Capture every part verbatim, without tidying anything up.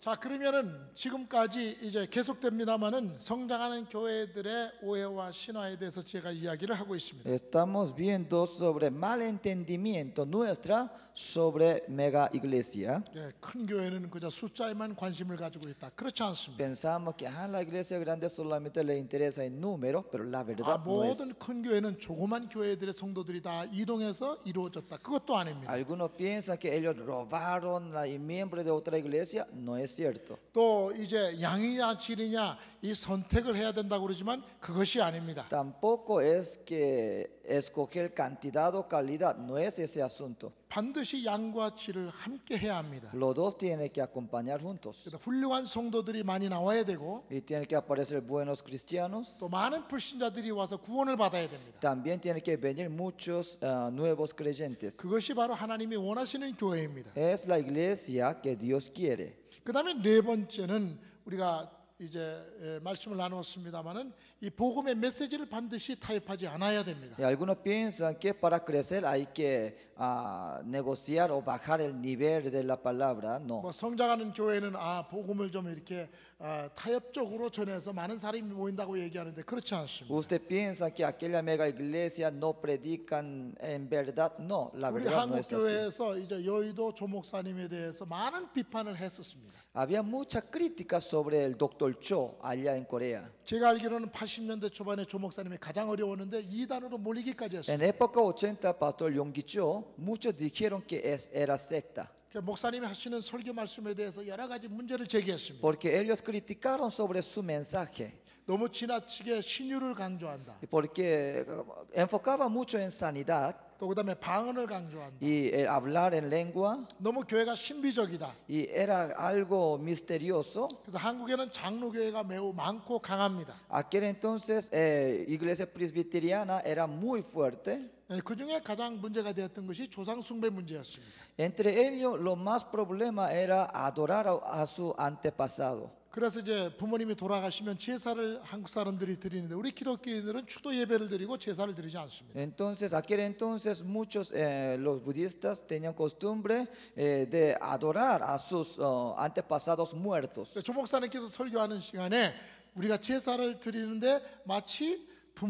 자, 그러면은 지금까지 이제 계속됩니다만은 성장하는 교회들의 오해와 신화에 대해서 제가 이야기를 하고 있습니다. Estamos viendo sobre malentendimiento nuestra sobre mega iglesia. 예, 큰 교회는 그저 숫자에만 관심을 가지고 있다. 그렇지 않습니다. Pensamos que a la iglesia grande solamente le interesa el número, pero la 아, verdad no es. 모든 큰 교회는 조그만 교회들의 성도들이 다 이동해서 이루어졌다. 그것도 아닙니다. Algunos piensan que ellos robaron a miembros de otra iglesia. No es cierto. 또 이제 양이냐 질이냐 이 선택을 해야 된다고 그러지만 그것이 아닙니다. Tampoco es que escoger cantidad o calidad. No es ese asunto. 반드시 양과 질을 함께 해야 합니다. Los dos tienen que acompañar juntos. 그래서 훌륭한 성도들이 많이 나와야 되고 Y tienen que aparecer buenos cristianos. 또 많은 불신자들이 와서 구원을 받아야 됩니다. También tienen que venir muchos uh, nuevos creyentes. 그것이 바로 하나님이 원하시는 교회입니다. Es la iglesia que Dios quiere. 그 다음에 네 번째는 우리가 이제 에, 말씀을 나누었습니다마는 이 복음의 메시지를 반드시 타협하지 않아야 됩니다. Y algunos piensan que para crecer hay que uh, negociar o bajar el nivel de la palabra. No. 뭐 성장하는 교회는 아 복음을 좀 이렇게 아, 타협적으로 전해서 많은 사람이 모인다고 얘기하는데 그렇지 않습니다. Usted piensa que aquella mega iglesia no predican en verdad. No, la 우리 verdad no 한국 es así. 교회에서 이제 여의도 조 목사님에 대해서 많은 비판을 했었습니다. Había mucha crítica sobre el doctor Cho allá en Corea. 제가 알기로는 팔십 년대 초반에 조 목사님이 가장 어려웠는데 이단으로 몰리기까지 했어요. En época ochenta, Pastor Yonggi Cho, muchos dijeron que es, era secta. 목사님이 하시는 설교 말씀에 대해서 여러 가지 문제를 제기했습니다. Porque ellos criticaron sobre su mensaje. 너무 지나치게 신유를 강조한다. Porque enfocaba mucho en sanidad 또 그다음에 방언을 강조한다. y el hablar en lengua. 너무 교회가 신비적이다. Y era algo misterioso. 그래서 한국에는 장로교회가 매우 많고 강합니다. Aquel entonces, eh, iglesia presbiteriana era muy fuerte. 그 중에 가장 문제가 되었던 것이 조상 숭배 문제였습니다. Entre ellos, lo más problema era adorar a, a su antepasado. 그래서 이제 부모님이 돌아가시면 제사를 한국 사람들이 드리는데 우리 기독교인들은 추도 예배를 드리고 제사를 드리지 않습니다. Entonces, aquel entonces muchos eh, los budistas tenían costumbre eh, de adorar a sus uh, antepasados muertos. 조 목사님께서 설교하는 시간에 우리가 제사를 드리는데 마치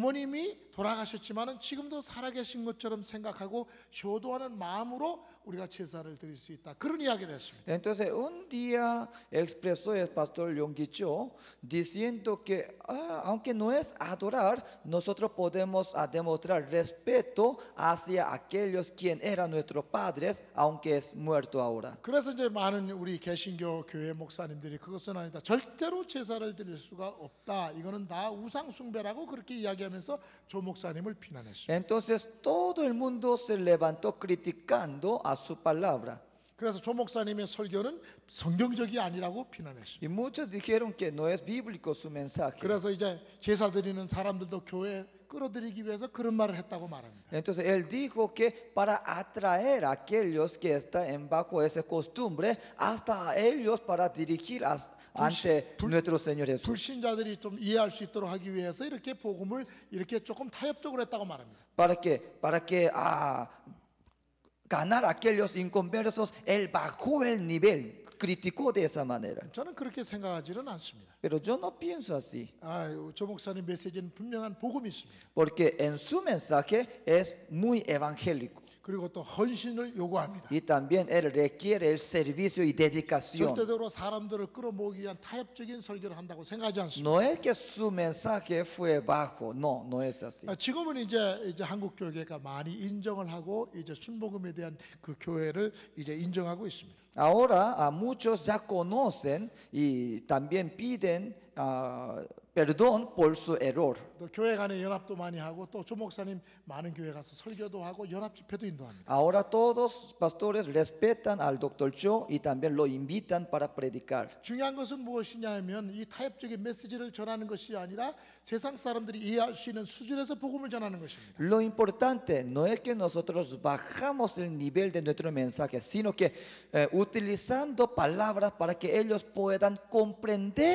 부모님이 돌아가셨지만은 지금도 살아계신 것처럼 생각하고 효도하는 마음으로 우리가 제사를 드릴 수 있다. 그런 이야기를 했습니다. Entonces, un día expresó el pastor Yonggi Cho diciendo que ah, aunque no es adorar, nosotros podemos ah, demostrar respeto hacia aquellos quien eran nuestros padres, aunque es muerto ahora. 그래서 이제 많은 우리 개신교 교회 목사님들이 그것은 아니다. 절대로 제사를 드릴 수가 없다. 이거는 다 우상 숭배라고 그렇게 이야기하면서 조 목사님을 비난했습니다. Entonces, todo el mundo se levantó criticando a su palabra. 그래서 조 목사님의 설교는 성경적이 아니라고 비난했습니다. Y muchos dijeron que no es bíblico su mensaje. 그래서 이제 제사 드리는 사람들도 교회에 끌어들이기 위해서 그런 말을 했다고 말합니다. Entonces él dijo que para atraer a aquellos que están bajo esa costumbre, hasta a ellos para dirigir as, ante 불- nuestro Señor Jesús. 불신자들이 좀 이해할 수 있도록 하기 위해서 이렇게 복음을 이렇게 조금 타협적으로 했다고 말합니다. Para que, para que ah, ganar a aquellos inconversos, él bajó el nivel, criticó de esa manera. 저는 그렇게 생각하지는 않습니다. Pero yo no pienso así, 아, 조 목사님 메시지는 분명한 복음이 있습니다. porque en su mensaje es muy evangélico. 그리고 또 헌신을 요구합니다. Y también él requiere el servicio y dedicación. 절대적으로 사람들을 끌어모으기 위한 타협적인 설교를 한다고 생각하지 않습니다. No es que su mensaje fue bajo, no, no es así. 아, 지금은 이제 이제 한국 교회가 많이 인정을 하고 이제 순복음에 대한 그 교회를 이제 인정하고 있습니다. Ahora a muchos ya conocen y también piden ah, perdón por su error. 또 교회 간의 연합도 많이 하고 또 조 목사님 많은 교회 가서 설교도 하고 연합 집회도 인도합니다. Ahora todos pastores respetan al doctor Cho y también lo invitan para predicar. 중요한 것은 무엇이냐 하면 이 타협적인 메시지를 전하는 것이 아니라 세상 사람들이 이해할 수 있는 수준에서 복음을 전하는 것입니다. Lo importante no es que nosotros bajamos el nivel de nuestro mensaje, sino que eh, utilizando palabras para que ellos puedan comprender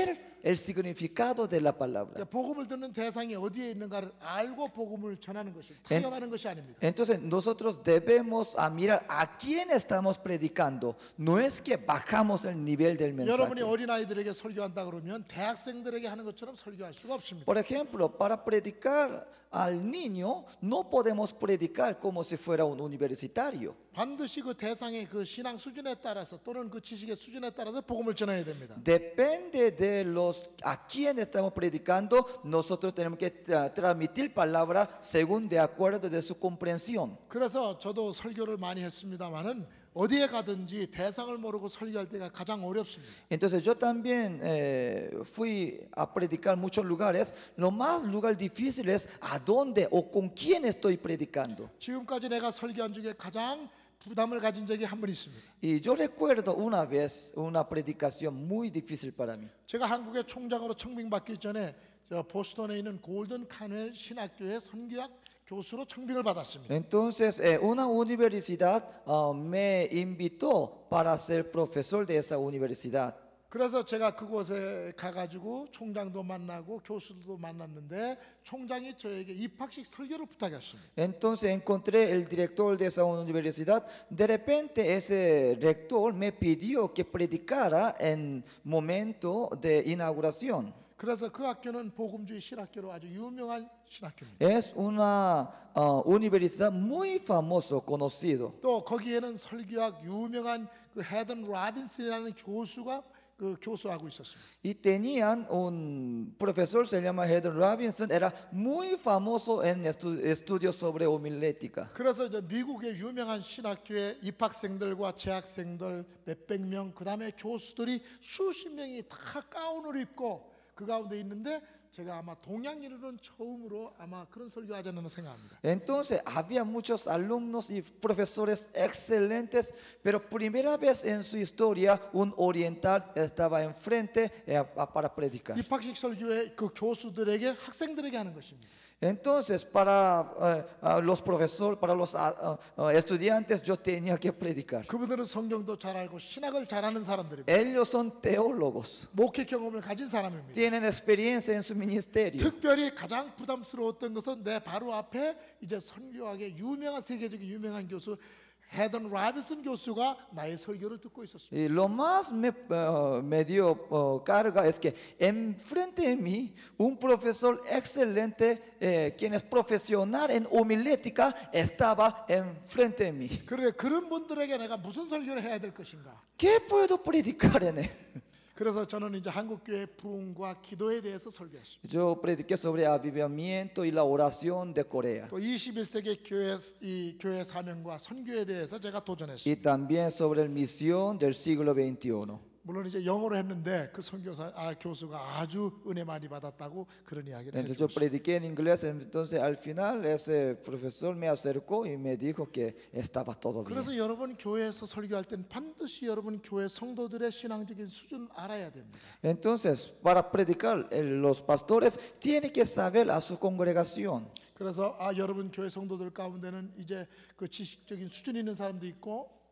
el significado de la palabra. 그러니까 복음을 듣는 대상이 어디에 있는가를 알고 복음을 전하는 것입니다. 타협하는 것이 아닙니다. Entonces nosotros debemos a mirar a quién estamos predicando. No es que bajamos el nivel del 여러분이 mensaje. 어린아이들에게 설교한다 그러면 대학생들에게 하는 것처럼 설교할 수가 없습니다. Por ejemplo, para predicar al niño no podemos predicar como si fuera un universitario. 반드시 그 대상의 그 신앙 수준에 따라서 또는 그 지식의 수준에 따라서 복음을 전해야 됩니다. Depende de los a quién estamos predicando, nosotros tenemos que tra- transmitir palabra según de acuerdo de su comprensión. 그래서 저도 설교를 많이 했습니다만은 어디에 가든지 대상을 모르고 설교할 때가 가장 어렵습니다. Entonces yo también eh, fui a predicar muchos lugares. Lo más lugar difícil es a dónde o con quién estoy predicando. 지금까지 내가 설교한 중에 가장 부담을 가진 적이 한 번 있습니다. Y yo recuerdo una vez una predicación muy difícil para mí. 제가 한국의 총장으로 청빙받기 전에 저 보스턴에 있는 골든 카넬 신학교의 선교학 교수로 청빙을 받았습니다. Entonces eh, una universidad ah, me invitó para ser profesor de esa universidad. 그래서 제가 그곳에 가가지고 총장도 만나고 교수들도 만났는데 총장이 저에게 입학식 설교를 부탁했습니다. Entonces encontré el director de esa universidad. De repente ese rector me pidió que predicara en momento de inauguración. 그래서 그 학교는 복음주의 신학교로 아주 유명한 신학교입니다. Es una ah, universidad muy famoso, conocido. 또 거기에는 설교학 유명한 그 헤든 라빈슨이라는 교수가 그 교수하고 있었습니다. Y tenían un profesor, se llama Heather Robinson, era muy famoso en estu- estudios sobre homilética. 그래서 이제 미국의 유명한 신학교의 입학생들과 재학생들 몇백 명, 그 다음에 교수들이 수십 명이 다 가운을 입고 그 가운데 있는데 제가 아마 동양인으로는 처음으로 아마 그런 설교하지 않나 생각합니다. Entonces había muchos alumnos y profesores excelentes, pero primera vez en su historia un oriental estaba enfrente eh, a- para predicar. 입학식 설교에 그 교수들에게 학생들에게 하는 것입니다. Entonces para eh, ah, los profesores, para los ah, ah, estudiantes yo tenía que predicar. 그분들은 성경도 잘 알고 신학을 잘하는 사람들입니다. Ellos son teólogos, 목회 경험을 가진 사람입니다. tienen experiencia en su ministerio. 특별히 가장 부담스러웠던 것은 내 바로 앞에 이제 선교학의 유명한 세계적인 유명한 교수 헤든 라빈슨 교수가 나의 설교를 듣고 있었습니다. Y lo más me, uh, me dio uh, carga es que enfrente de mí un profesor excelente, eh, quien es profesional en homilética, estaba enfrente de mí. 그래 그런 분들에게 내가 무슨 설교를 해야 될 것인가? ¿Qué puedo predicar en él? 그래서 저는 이제 한국교회 부흥과 기도에 대해서 설교했습니다. Yo prediqué sobre avivamiento y la oración de Corea. 또 이십일 세기 교회 이 교회 사명과 선교에 대해서 제가 도전했습니다. Y también sobre la misión del siglo veintiuno. 물론 이제 영어로 했는데 그 선교사 아 교수가 아주 은혜 많이 받았다고 그런 이야기를 Entonces yo 해주셨습니다. prediqué en inglés, entonces al final ese profesor me acercó y me dijo que estaba todo bien. 그래서 여러분 교회에서 설교할 때는 반드시 여러분 교회 성도들의 신앙적인 수준 알아야 됩니다. Entonces, para predicar, eh, los pastores tienen que saber a su congregación. 그래서 아 여러분 교회 성도들 가운데는 이제 그 지식적인 수준 있는 사람도 있고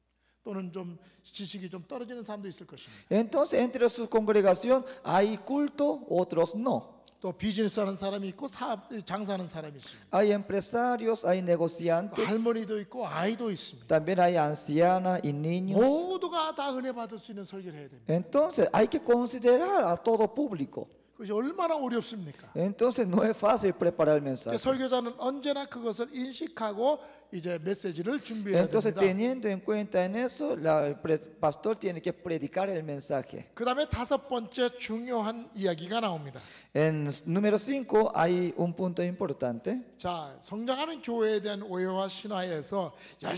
또는 좀 지식이 좀 떨어지는 사람도 있을 것입니다. Entonces, entre su congregación hay culto, otros no. 또 비즈니스 하는 사람이 있고 사업 장사하는 사람이 있습니다. Hay empresarios, hay negociantes, 할머니도 있고 아이도 있습니다. también hay ancianas y niños. 모두가 다 은혜 받을 수 있는 설교를 해야 됩니다. Entonces, hay que considerar a todo público. 그것이 얼마나 어렵습니까? Entonces, no es fácil preparar el mensaje. 설교자는 언제나 그것을 인식하고 이제 메시지를 준비해야 Entonces, 됩니다. teniendo en cuenta en eso, la- el pre- pastor tiene que predicar el mensaje. 그다음에 다섯 번째 중요한 이야기가 나옵니다. En número cinco hay un punto importante. 자, 성장하는 교회에 대한 오해와 신화에서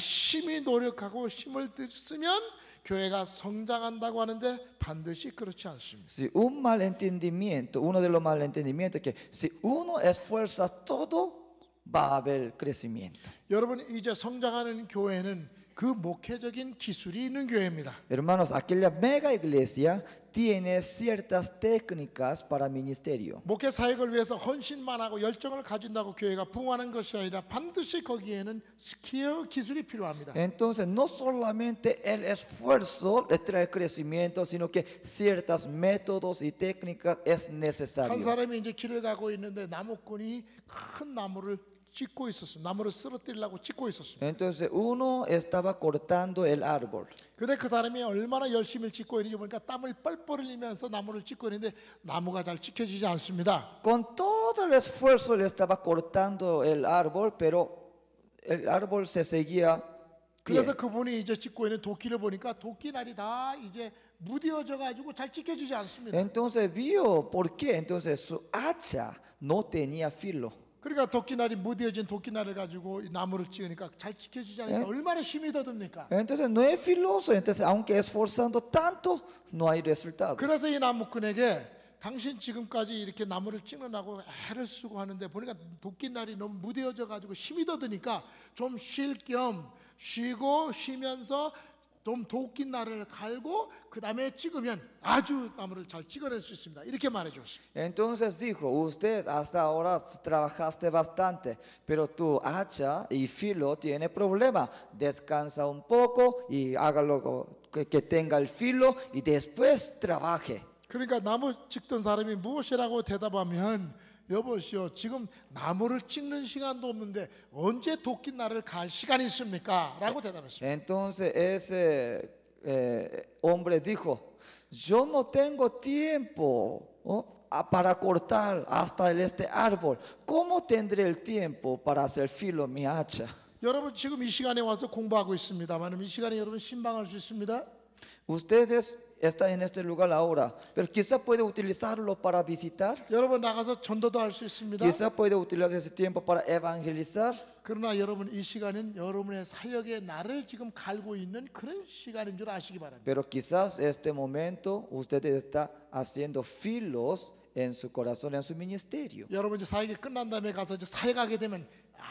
열심히 노력하고 힘을 쓰면 교회가 성장한다고 하는데 반드시 그렇지 않습니다. Si un malentendimiento, uno de los malentendimientos es que si uno esfuerza todo, va a haber crecimiento. 여러분 이제 성장하는 교회는 그 목회적인 기술이 있는 교회입니다. Hermanos, aquella mega iglesia tiene ciertas técnicas para ministerio. 목회 사역을 위해서 헌신만 하고 열정을 가진다고 교회가 부흥하는 것이 아니라 반드시 거기에는 스킬 기술이 필요합니다. Entonces, no solamente el esfuerzo le trae crecimiento, sino que ciertos métodos y técnicas es 한 necesario. 사람이 이제 길을 가고 있는데 나무꾼이 큰 나무를 찢고 있었습니다. 나무를 쓰러뜨리려고 찢고 있었습니다. Entonces, uno estaba cortando el árbol. 근데 그 사람이 얼마나 열심히 찢고 있는지 보니까 땀을 뻘뻘 흘리면서 나무를 찢고 있는데 나무가 잘 지켜지지 않습니다. Con todo el esfuerzo le estaba cortando el árbol, pero el árbol se seguía pie. 그래서 그분이 이제 찢고 있는 도끼를 보니까 도끼날이 다 이제 무뎌져 가지고 잘 찢겨지지 않습니다. Entonces vio por qué. Entonces su hacha no tenía filo. 그러니까 도끼날이 무뎌진 도끼날을 가지고 이 나무를 찌으니까 잘 지켜지지 않으니까 얼마나 힘이 더 듭니까? Entonces no es filoso. Entonces aunque esforzando tanto, no hay resultado. 그래서 이 나무꾼에게 당신 지금까지 이렇게 나무를 찌느라고 애를 쓰고 하는데 보니까 도끼날이 너무 무뎌져 가지고 힘이 더 드니까 좀 쉴 겸 쉬고 쉬면서 좀 도끼날을 갈고 그 다음에 찍으면 아주 나무를 잘 찍어낼 수 있습니다. 이렇게 말해 주었습니다. Entonces dijo, usted hasta ahora trabajaste bastante, pero tu hacha y filo tiene problema. Descansa un poco y hágalo que, que tenga el filo y después trabaje. 그러니까 나무 찍던 사람이 무엇이라고 대답하면 여보시오 지금 나무를 찍는 시간도 없는데 언제 도끼날을 갈 시간이 있습니까? 라고 대답했습니다. Entonces ese eh, hombre dijo, yo no tengo tiempo, ¿no? a- para cortar hasta el- este árbol. ¿Cómo tendré el tiempo para hacer filo mi hacha? 여러분 지금 이 시간에 와서 공부하고 있습니다만 이 시간에 여러분 신방할 수 있습니다. Ustedes están en este lugar ahora, pero quizá puede utilizarlo para visitar. 여러분 나가서 전도도 할 수 있습니다. Quizá puede utilizar ese tiempo para evangelizar. 그러나 여러분 이 시간은 여러분의 사역의 날을 지금 갈고 있는 그런 시간인 줄 아시기 바랍니다. Pero quizás este momento usted está haciendo filos en su corazón, en su ministerio. 여러분 이제 사역이 끝난 다음에 가서 이제 사역하게 되면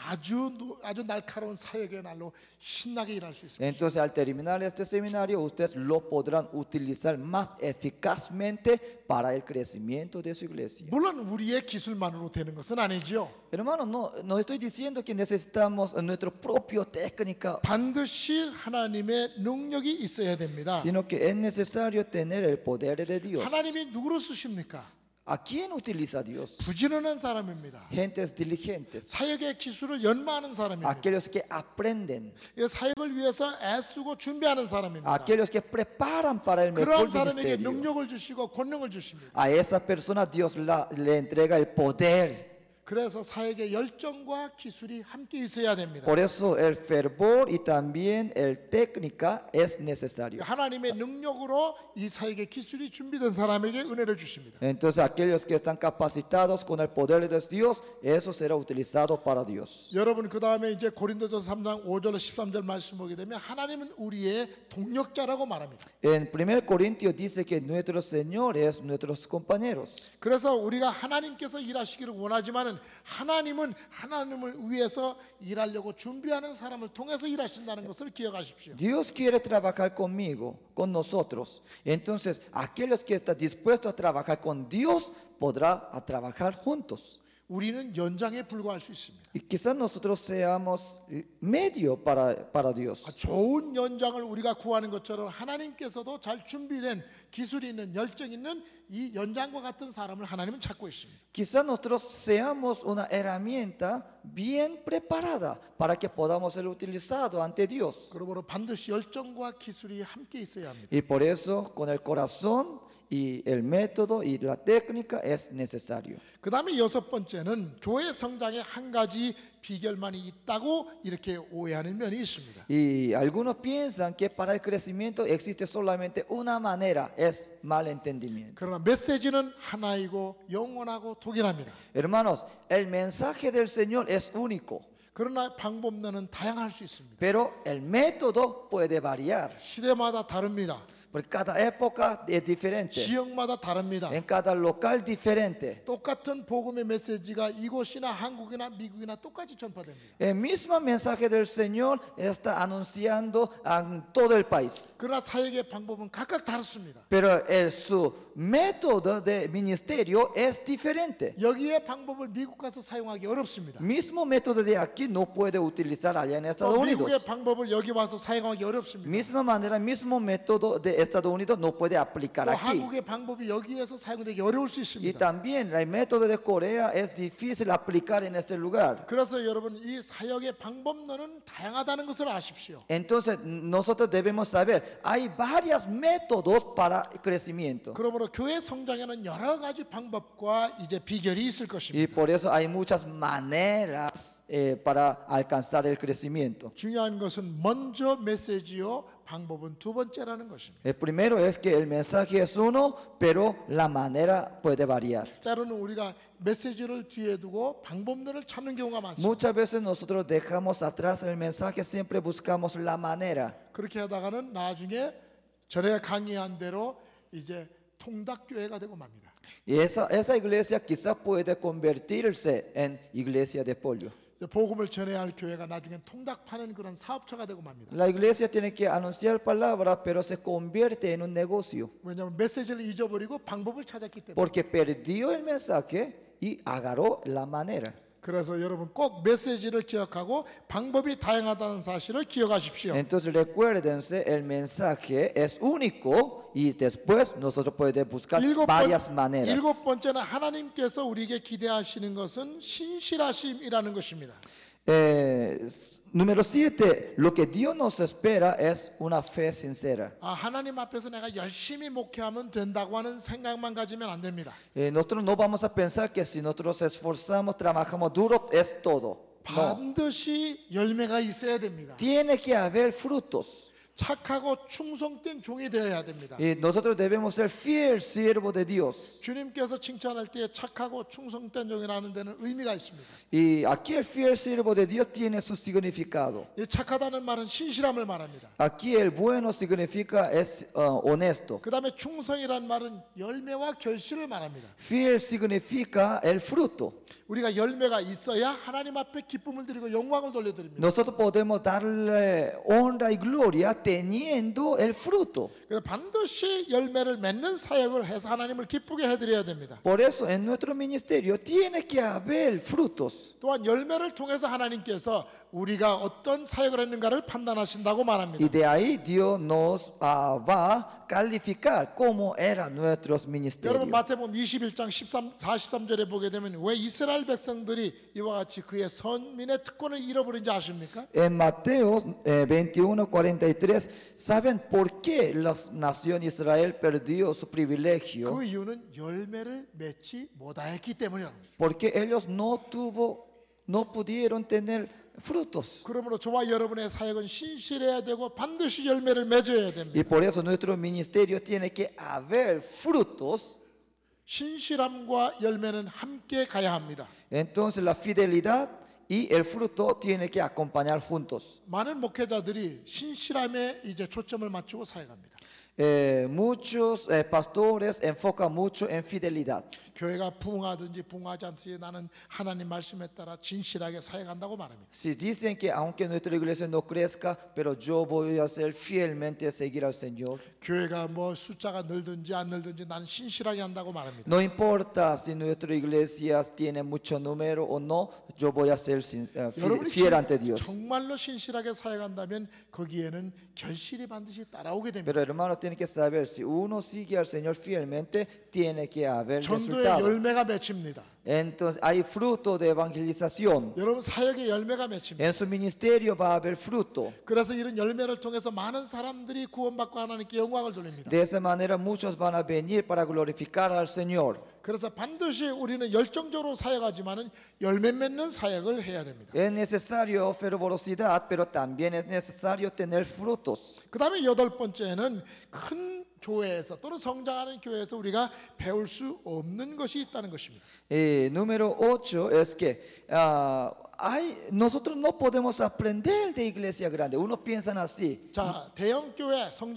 아주 노- 아주 날카로운 사역의 날로 신나게 일할 수 있습니다. Entonces al terminar este seminario ustedes lo podrán utilizar más eficazmente para el crecimiento de su iglesia. 물론 우리의 기술만으로 되는 것은 아니죠. Hermano, no, no estoy diciendo que necesitamos nuestra propia técnica, 반드시 하나님의 능력이 있어야 됩니다. sino que es necesario tener el poder de Dios. 하나님이 누구로 쓰십니까? ¿A quién utiliza Dios? 부지런한 사람입니다. Gentes diligentes, 사역의 기술을 연마하는 사람입니다. aquellos que aprenden, 이 사역을 위해서 애쓰고 준비하는 사람입니다. aquellos que preparan para el mejor 그런 사람에게 ministerio. 능력을 주시고 권능을 주십니다. A esa persona Dios la- le entrega el poder. 그래서 사역의 열정과 기술이 함께 있어야 됩니다. Por eso el fervor y también el técnica es necesario. 하나님의 능력으로 이 사역의 기술이 준비된 사람에게 은혜를 주십니다. Entonces aquellos que están capacitados con el poder de Dios, eso será utilizado para Dios. 여러분 그 다음에 이제 고린도전서 삼 장 오 절 십삼 절 말씀 보게 되면 하나님은 우리의 동력자라고 말합니다. En primer Corintios dice que nuestro Señor es nuestros compañeros. 그래서 우리가 하나님께서 일하시기를 원하지만은 하나님은 하나님을 위해서 일하려고 준비하는 사람을 통해서 일하신다는 것을 기억하십시오. Dios quiere trabajar conmigo, con nosotros. Entonces, aquellos que están dispuestos a trabajar con Dios, podrá a trabajar juntos. 우리는 연장에 불과할 수 있습니다. Y quizás nosotros seamos medio para, para Dios. 좋은 연장을 우리가 구하는 것처럼 하나님께서도 잘 준비된 기술이 있는 열정 있는 이 연장과 같은 사람을 하나님은 찾고 있습니다. Quizás nosotros seamos una herramienta bien preparada para que podamos ser utilizados ante Dios. 그러므로 반드시 열정과 기술이 함께 있어야 합니다. Y por eso, con el corazón y el método y la técnica es necesario. 그 다음에 여섯 번째는 교회 성장에 한 가지 비결만이 있다고 이렇게 오해하는 면이 있습니다. Y algunos piensan que para el crecimiento existe solamente una manera, es malentendimiento. 그러나 메시지는 하나이고 영원하고 동일합니다. Hermanos, el mensaje del Señor es único, 그러나 방법론은 다양할 수 있습니다. pero el método puede variar. 시대마다 다릅니다. Porque cada época es diferente. 지역마다 다릅니다. En cada local diferente. 똑같은 복음의 메시지가 이곳이나 한국이나 미국이나 똑같이 전파됩니다. El mismo mensaje del Señor está anunciando en todo el país. 그러나 사역의 방법은 각각 다릅니다. Pero el, su método de ministerio es diferente. 여기에 방법을 미국 가서 사용하기 어렵습니다. Mismo método de aquí no puede utilizar allá en Estados 또 Unidos. 미국의 방법을 여기 와서 사용하기 어렵습니다. Misma manera, mismo método de Estados Unidos no puede aplicar 또 aquí. 한국의 방법이 여기에서 사용되기 어려울 수 Y 있습니다. también el método de Corea es difícil aplicar en este lugar. 그래서 여러분 이 사역의 방법론은 다양하다는 것을 아십시오. Entonces nosotros debemos saber, hay varios métodos para crecimiento. 그러므로 교회 성장에는 여러 가지 방법과 이제 비결이 있을 Y 것입니다. por eso hay muchas maneras eh, para alcanzar el crecimiento. 중요한 것은 먼저 메시지요, 방법은 두 번째라는 것입니다. El primero es que el mensaje es uno, pero la manera puede variar. 때로는 우리가 메시지를 뒤에 두고 방법론을 찾는 경우가 많습니다. Muchas veces nosotros dejamos atrás el mensaje, siempre buscamos la manera. 그렇게 하다가는 나중에 전에 강의한 대로 이제 통닭교회가 되고 맙니다. Y esa, esa iglesia quizás puede convertirse en iglesia de pollo. 복음을 전해야 할 교회가 나중에 통닭 파는 그런 사업처가 되고 맙니다. La iglesia tiene que anunciar palabra, pero se convierte en un negocio. 왜냐하면 메시지를 잊어버리고 방법을 찾았기 때문에. Porque perdió el mensaje y agarró la manera. 그래서 여러분 꼭 메시지를 기억하고 방법이 다양하다는 사실을 기억하십시오. Entonces recuérdense, el mensaje es único y después nosotros podemos buscar 일곱, varias 번, maneras. 일곱 번째는 하나님께서 우리에게 기대하시는 것은 신실하심이라는 것입니다. Eh, número siete, lo que Dios nos espera es una fe sincera. 아, 하나님 앞에서 내가 열심히 목회하면 된다고 하는 생각만 가지면 안 됩니다. Eh, nosotros no vamos a pensar que si nosotros esforzamos, trabajamos duro, es todo. No. 반드시 열매가 있어야 됩니다. Tiene que haber frutos. 착하고 충성된 종이 되어야 됩니다. Y nosotros debemos ser fiel siervo de Dios. 주님께서 칭찬할 때 착하고 충성된 종이라는 데는 의미가 있습니다. Y aquí el fiel siervo de Dios tiene su significado. 이 착하다는 말은 신실함을 말합니다. Aquí el bueno significa es uh, honesto. 그 다음에 충성이라는 말은 열매와 결실을 말합니다. Fiel significa el fruto. 우리가 열매가 있어야 하나님 앞에 기쁨을 드리고 영광을 돌려드립니다. Nosotros podemos darle honra y gloria teniendo el fruto. 그래서 반드시 열매를 맺는 사역을 해서 하나님을 기쁘게 해드려야 됩니다. Por eso en nuestro ministerio tiene que haber frutos. 또한 열매를 통해서 하나님께서 우리가 어떤 사역을 했는가를 판단하신다고 말합니다. Y de ahí Dios nos uh, va a calificar cómo eran nuestros 여러분 ministerios. 마태복음 이십일 장 십삼, 사십삼 절에 보게 되면 왜 이스라엘 백성들이 이와 같이 그의 선민의 특권을 잃어버린지 아십니까? En Mateo eh, veintiuno cuarenta y tres, ¿saben por qué la nación Israel perdió su privilegio? 그 이유는 열매를 맺지 못하였기 때문이랍니다. Porque ellos no tuvo, no pudieron tener frutos. 그러므로 저와 여러분의 사역은 신실해야 되고 반드시 열매를 맺어야 됩니다. Y por eso nuestro ministerio tiene que haber frutos. 신실함과 열매는 함께 가야 합니다. Entonces la fidelidad y el fruto tiene que acompañar juntos. 많은 목회자들이 신실함에 이제 초점을 맞추고 사역합니다. Eh, muchos eh, pastores enfocan mucho en fidelidad. 교회가 부흥하든지 부흥하지 않든지 나는 하나님 말씀에 따라 진실하게 사역한다고 말합니다. Si dicen que aunque nuestra iglesia no crezca, pero yo voy a hacer fielmente seguir al Señor. 교회가 뭐 숫자가 늘든지 안 늘든지 나는 신실하게 한다고 말합니다. No importa si nuestra iglesia tiene mucho número o no, yo voy a ser sin- eh, fi- 여러분이 fiel 진- ante Dios. 정말로 신실하게 사역한다면 거기에는 결실이 반드시 따라오게 됩니다. Pero hermanos, tienen que saber, si uno sigue al Señor fielmente, tiene que haber 전도의 resultado. 열매가 맺힙니다. Entonces hay fruto de evangelización. 여러분 사역의 열매가 맺힙니다. En su ministerio va a haber fruto. 그래서 이런 열매를 통해서 많은 사람들이 구원받고 하나님께 영광을 돌립니다. De esa manera muchos van a venir para glorificar al Señor. 그래서 반드시 우리는 열정적으로 사역하지만은 열매 맺는 사역을 해야 됩니다. Es necesario fervorosidad, pero también es necesario tener frutos. 그다음에 여덟 번째는 큰 교회에서 또는 성장하는 교회에서 우리가 배울 수 없는 것이 있다는 것입니다. Eh, número ocho es que ah, hay, nosotros no podemos aprender de iglesia grande. Unos piensan así. 자, 대형 교회 성